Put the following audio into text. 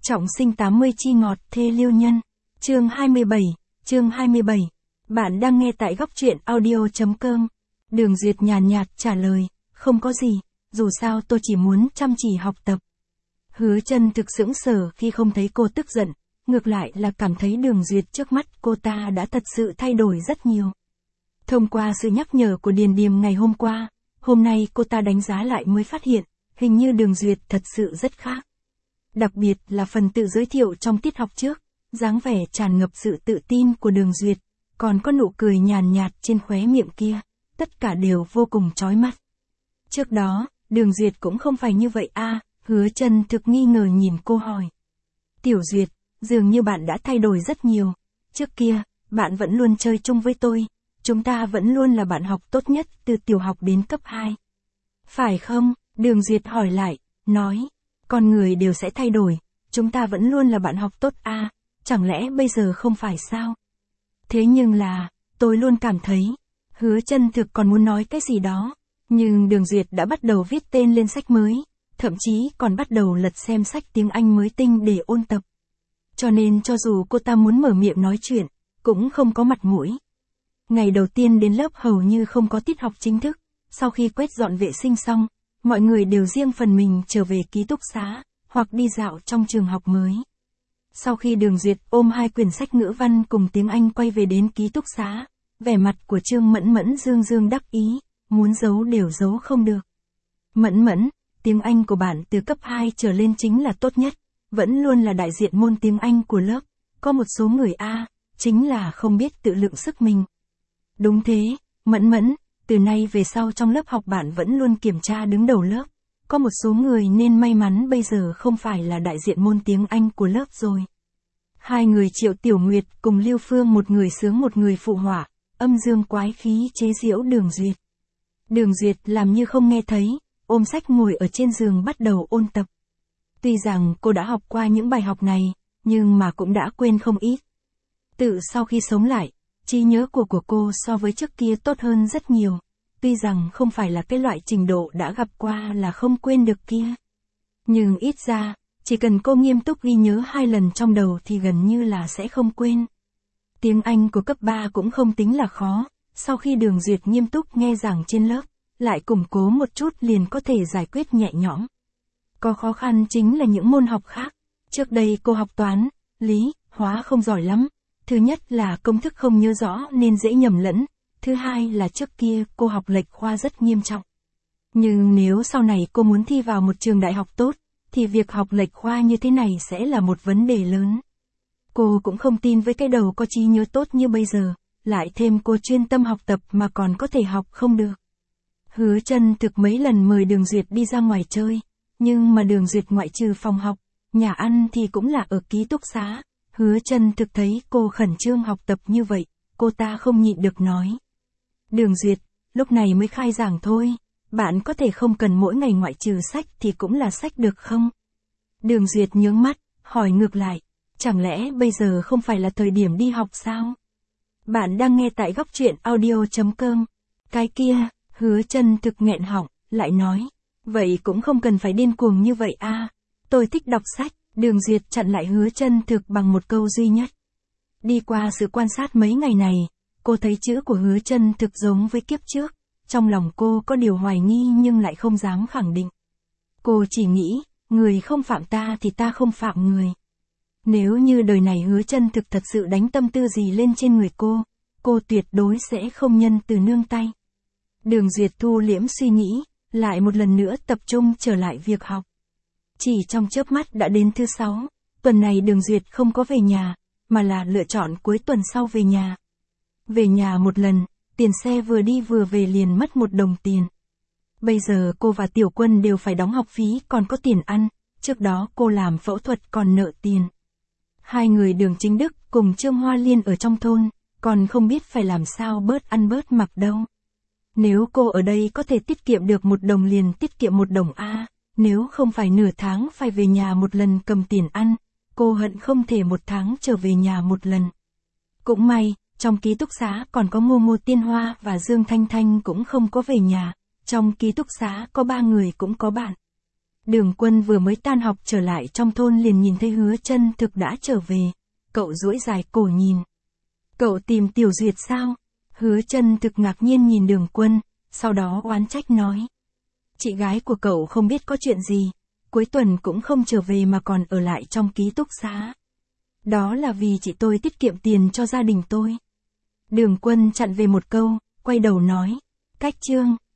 Trọng sinh 80 chi ngọt thê liêu nhân. Chương 27. Bạn đang nghe tại góc truyện audio.com. Đường Duyệt nhàn nhạt trả lời, không có gì, dù sao tôi chỉ muốn chăm chỉ học tập. Hứa Chân thực sững sờ khi không thấy cô tức giận, ngược lại là cảm thấy Đường Duyệt trước mắt cô ta đã thật sự thay đổi rất nhiều. Thông qua sự nhắc nhở của Điền Điềm ngày hôm qua, hôm nay cô ta đánh giá lại mới phát hiện, hình như Đường Duyệt thật sự rất khác. Đặc biệt là phần tự giới thiệu trong tiết học trước, dáng vẻ tràn ngập sự tự tin của Đường Duyệt, còn có nụ cười nhàn nhạt trên khóe miệng kia, tất cả đều vô cùng chói mắt. Trước đó, Đường Duyệt cũng không phải như vậy à, Hứa Chân thực nghi ngờ nhìn cô hỏi. Tiểu Duyệt, dường như bạn đã thay đổi rất nhiều, trước kia, bạn vẫn luôn chơi chung với tôi, chúng ta vẫn luôn là bạn học tốt nhất từ tiểu học đến cấp 2. Phải không? Đường Duyệt hỏi lại, nói. Con người đều sẽ thay đổi, chúng ta vẫn luôn là bạn học tốt à, chẳng lẽ bây giờ không phải sao? Thế nhưng là, tôi luôn cảm thấy, Hứa Chân thực còn muốn nói cái gì đó, nhưng Đường Duyệt đã bắt đầu viết tên lên sách mới, thậm chí còn bắt đầu lật xem sách tiếng Anh mới tinh để ôn tập. Cho nên cho dù cô ta muốn mở miệng nói chuyện, cũng không có mặt mũi. Ngày đầu tiên đến lớp hầu như không có tiết học chính thức, sau khi quét dọn vệ sinh xong, mọi người đều riêng phần mình trở về ký túc xá, hoặc đi dạo trong trường học mới. Sau khi Đường Duyệt ôm 2 quyển sách ngữ văn cùng tiếng Anh quay về đến ký túc xá, vẻ mặt của Trương Mẫn Mẫn dương đắc ý, muốn giấu đều giấu không được. Mẫn Mẫn, tiếng Anh của bạn từ cấp 2 trở lên chính là tốt nhất, vẫn luôn là đại diện môn tiếng Anh của lớp, có một số người A, chính là không biết tự lượng sức mình. Đúng thế, Mẫn Mẫn, từ nay về sau trong lớp học bạn vẫn luôn kiểm tra đứng đầu lớp, có một số người nên may mắn bây giờ không phải là đại diện môn tiếng Anh của lớp rồi. Hai người Triệu Tiểu Nguyệt cùng Lưu Phương một người sướng một người phụ họa, âm dương quái khí chế giễu Đường Duyệt. Đường Duyệt làm như không nghe thấy, ôm sách ngồi ở trên giường bắt đầu ôn tập. Tuy rằng cô đã học qua những bài học này, nhưng mà cũng đã quên không ít. Tự sau khi sống lại, trí nhớ của cô so với trước kia tốt hơn rất nhiều, tuy rằng không phải là cái loại trình độ đã gặp qua là không quên được kia. Nhưng ít ra, chỉ cần cô nghiêm túc ghi nhớ 2 lần trong đầu thì gần như là sẽ không quên. Tiếng Anh của cấp 3 cũng không tính là khó, sau khi Đường Duyệt nghiêm túc nghe giảng trên lớp, lại củng cố một chút liền có thể giải quyết nhẹ nhõm. Có khó khăn chính là những môn học khác. Trước đây cô học toán, lý, hóa không giỏi lắm. Thứ nhất là công thức không nhớ rõ nên dễ nhầm lẫn. Thứ hai là trước kia cô học lệch khoa rất nghiêm trọng. Nhưng nếu sau này cô muốn thi vào một trường đại học tốt, thì việc học lệch khoa như thế này sẽ là một vấn đề lớn. Cô cũng không tin với cái đầu có trí nhớ tốt như bây giờ, lại thêm cô chuyên tâm học tập mà còn có thể học không được. Hứa Chân thực mấy lần mời Đường Duyệt đi ra ngoài chơi, nhưng mà Đường Duyệt ngoại trừ phòng học, nhà ăn thì cũng là ở ký túc xá. Hứa Chân thực thấy cô khẩn trương học tập như vậy, cô ta không nhịn được nói. Đường Duyệt, lúc này mới khai giảng thôi, bạn có thể không cần mỗi ngày ngoại trừ sách thì cũng là sách được không? Đường Duyệt nhướng mắt, hỏi ngược lại, chẳng lẽ bây giờ không phải là thời điểm đi học sao? Bạn đang nghe tại góc truyện audio.com. Cái kia, Hứa Chân thực nghẹn họng, lại nói, vậy cũng không cần phải điên cuồng như vậy à, tôi thích đọc sách. Đường Duyệt chặn lại Hứa Chân thực bằng một câu duy nhất. Đi qua sự quan sát mấy ngày này, cô thấy chữ của Hứa Chân thực giống với kiếp trước, trong lòng cô có điều hoài nghi nhưng lại không dám khẳng định. Cô chỉ nghĩ, người không phạm ta thì ta không phạm người. Nếu như đời này Hứa Chân thực thật sự đánh tâm tư gì lên trên người cô tuyệt đối sẽ không nhân từ nương tay. Đường Duyệt thu liễm suy nghĩ, lại một lần nữa tập trung trở lại việc học. Chỉ trong chớp mắt đã đến thứ 6, tuần này Đường Duyệt không có về nhà, mà là lựa chọn cuối tuần sau về nhà. Về nhà một lần, tiền xe vừa đi vừa về liền mất 1 đồng tiền. Bây giờ cô và Tiểu Quân đều phải đóng học phí còn có tiền ăn, trước đó cô làm phẫu thuật còn nợ tiền. Hai người Đường Chính Đức cùng Trương Hoa Liên ở trong thôn, còn không biết phải làm sao bớt ăn bớt mặc đâu. Nếu cô ở đây có thể tiết kiệm được 1 đồng liền tiết kiệm 1 đồng a. Nếu không phải nửa tháng phải về nhà một lần cầm tiền ăn, cô hận không thể 1 tháng trở về nhà một lần. Cũng may, trong ký túc xá còn có Ngô Tiên Hoa và Dương Thanh Thanh cũng không có về nhà, trong ký túc xá có 3 người cũng có bạn. Đường Quân vừa mới tan học trở lại trong thôn liền nhìn thấy Hứa Chân Thực đã trở về. Cậu duỗi dài cổ nhìn. Cậu tìm Tiểu Duyệt sao? Hứa Chân Thực ngạc nhiên nhìn Đường Quân, sau đó oán trách nói. Chị gái của cậu không biết có chuyện gì, cuối tuần cũng không trở về mà còn ở lại trong ký túc xá. Đó là vì chị tôi tiết kiệm tiền cho gia đình tôi. Đường Quân chặn về một câu, quay đầu nói. Cách Trương.